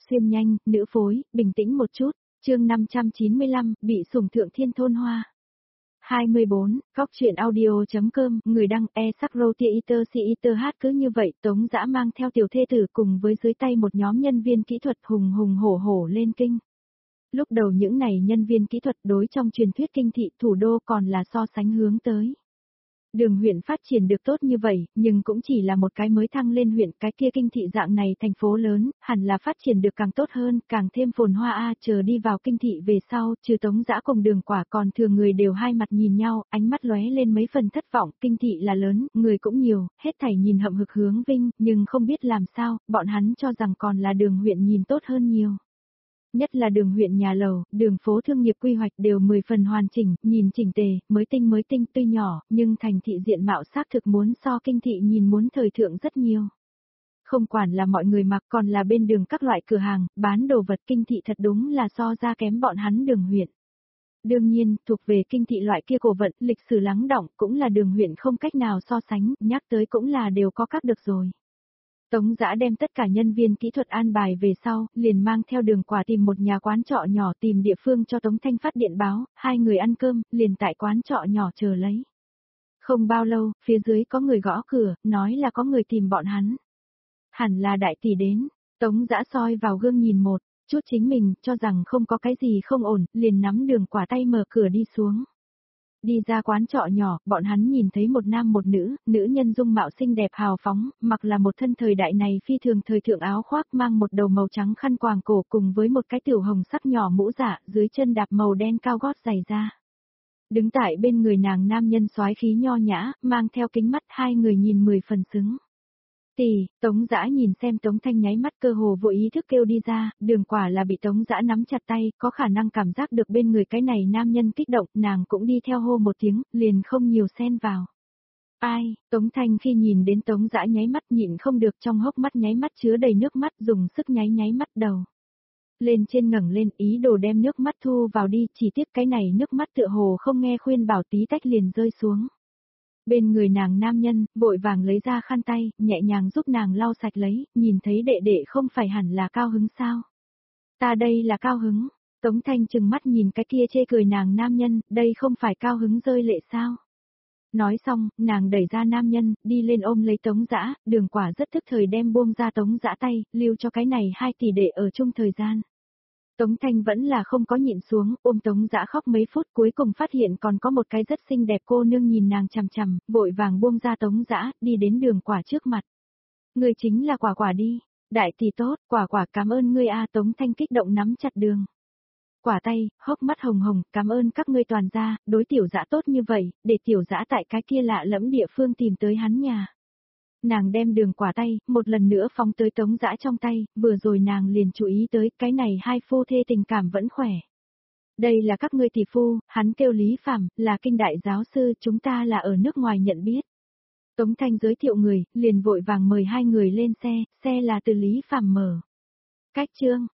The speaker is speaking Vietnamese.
Xuyên nhanh, nữ phối, bình tĩnh một chút, chương 595, bị sủng thượng thiên thôn hoa. 24, góc truyện audio.com, người đăng e-sắc-rô-tia-iter-si-iter hát cứ như vậy Tống Dã mang theo tiểu thê tử cùng với dưới tay một nhóm nhân viên kỹ thuật hùng hùng hổ hổ lên kinh. Lúc đầu những này nhân viên kỹ thuật đối trong truyền thuyết kinh thị thủ đô còn là so sánh hướng tới. Đường huyện phát triển được tốt như vậy, nhưng cũng chỉ là một cái mới thăng lên huyện, cái kia kinh thị dạng này thành phố lớn, hẳn là phát triển được càng tốt hơn, càng thêm phồn hoa chờ đi vào kinh thị về sau, trừ Tống Dã cùng Đường Quả còn thừa người đều hai mặt nhìn nhau, ánh mắt lóe lên mấy phần thất vọng, kinh thị là lớn, người cũng nhiều, hết thảy nhìn hậm hực hướng vinh, nhưng không biết làm sao, bọn hắn cho rằng còn là đường huyện nhìn tốt hơn nhiều. Nhất là đường huyện nhà lầu, đường phố thương nghiệp quy hoạch đều 10 phần hoàn chỉnh, nhìn chỉnh tề, mới tinh tuy nhỏ, nhưng thành thị diện mạo xác thực muốn so kinh thị nhìn muốn thời thượng rất nhiều. Không quản là mọi người mặc còn là bên đường các loại cửa hàng, bán đồ vật kinh thị thật đúng là so ra kém bọn hắn đường huyện. Đương nhiên, thuộc về kinh thị loại kia cổ vận, lịch sử lắng đọng cũng là đường huyện không cách nào so sánh, nhắc tới cũng là đều có các được rồi. Tống Dã đem tất cả nhân viên kỹ thuật an bài về sau, liền mang theo Đường Quả tìm một nhà quán trọ nhỏ tìm địa phương cho Tống Thanh phát điện báo, hai người ăn cơm, liền tại quán trọ nhỏ chờ lấy. Không bao lâu, phía dưới có người gõ cửa, nói là có người tìm bọn hắn. Hẳn là đại tỷ đến, Tống Dã soi vào gương nhìn một chút chính mình, cho rằng không có cái gì không ổn, liền nắm Đường Quả tay mở cửa đi xuống. Đi ra quán trọ nhỏ, bọn hắn nhìn thấy một nam một nữ, nữ nhân dung mạo xinh đẹp hào phóng, mặc là một thân thời đại này phi thường thời thượng áo khoác mang một đầu màu trắng khăn quàng cổ cùng với một cái tiểu hồng sắc nhỏ mũ dạ, dưới chân đạp màu đen cao gót giày da. Đứng tại bên người nàng nam nhân soái khí nho nhã, mang theo kính mắt, hai người nhìn 10 phần xứng. Tỷ, Tống Dã nhìn xem Tống Thanh nháy mắt cơ hồ vô ý thức kêu đi ra, Đường Quả là bị Tống Dã nắm chặt tay, có khả năng cảm giác được bên người cái này nam nhân kích động, nàng cũng đi theo hô một tiếng, liền không nhiều xen vào. Ai, Tống Thanh khi nhìn đến Tống Dã nháy mắt nhịn không được trong hốc mắt nháy mắt chứa đầy nước mắt dùng sức nháy mắt đầu. Lên trên ngẩng lên ý đồ đem nước mắt thu vào đi, chỉ tiếc cái này nước mắt tựa hồ không nghe khuyên bảo tí tách liền rơi xuống. Bên người nàng nam nhân, vội vàng lấy ra khăn tay, nhẹ nhàng giúp nàng lau sạch lấy, nhìn thấy đệ đệ không phải hẳn là cao hứng sao. Ta đây là cao hứng, Tống Thanh chừng mắt nhìn cái kia chê cười nàng nam nhân, đây không phải cao hứng rơi lệ sao. Nói xong, nàng đẩy ra nam nhân, đi lên ôm lấy Tống Dã, Đường Quả rất tức thời đem buông ra Tống Dã tay, lưu cho cái này hai tỷ đệ ở chung thời gian. Tống Thanh vẫn là không có nhịn xuống, ôm Tống Dã khóc mấy phút cuối cùng phát hiện còn có một cái rất xinh đẹp cô nương nhìn nàng chằm chằm, vội vàng buông ra Tống Dã, đi đến Đường Quả trước mặt. Người chính là Quả Quả đi, đại tỷ tốt, Quả cảm ơn ngươi Tống Thanh kích động nắm chặt Đường Quả tay, hốc mắt hồng hồng, cảm ơn các ngươi toàn gia, đối tiểu Dã tốt như vậy, để tiểu Dã tại cái kia lạ lẫm địa phương tìm tới hắn nhà. Nàng đem Đường Quả tay, một lần nữa phóng tới Tống Dã trong tay, vừa rồi nàng liền chú ý tới cái này hai phu thê tình cảm vẫn khỏe. Đây là các ngươi tỷ phu, hắn kêu Lý Phàm, là kinh đại giáo sư, chúng ta là ở nước ngoài nhận biết. Tống Thanh giới thiệu người, liền vội vàng mời hai người lên xe, xe là từ Lý Phàm mở. Cách chương,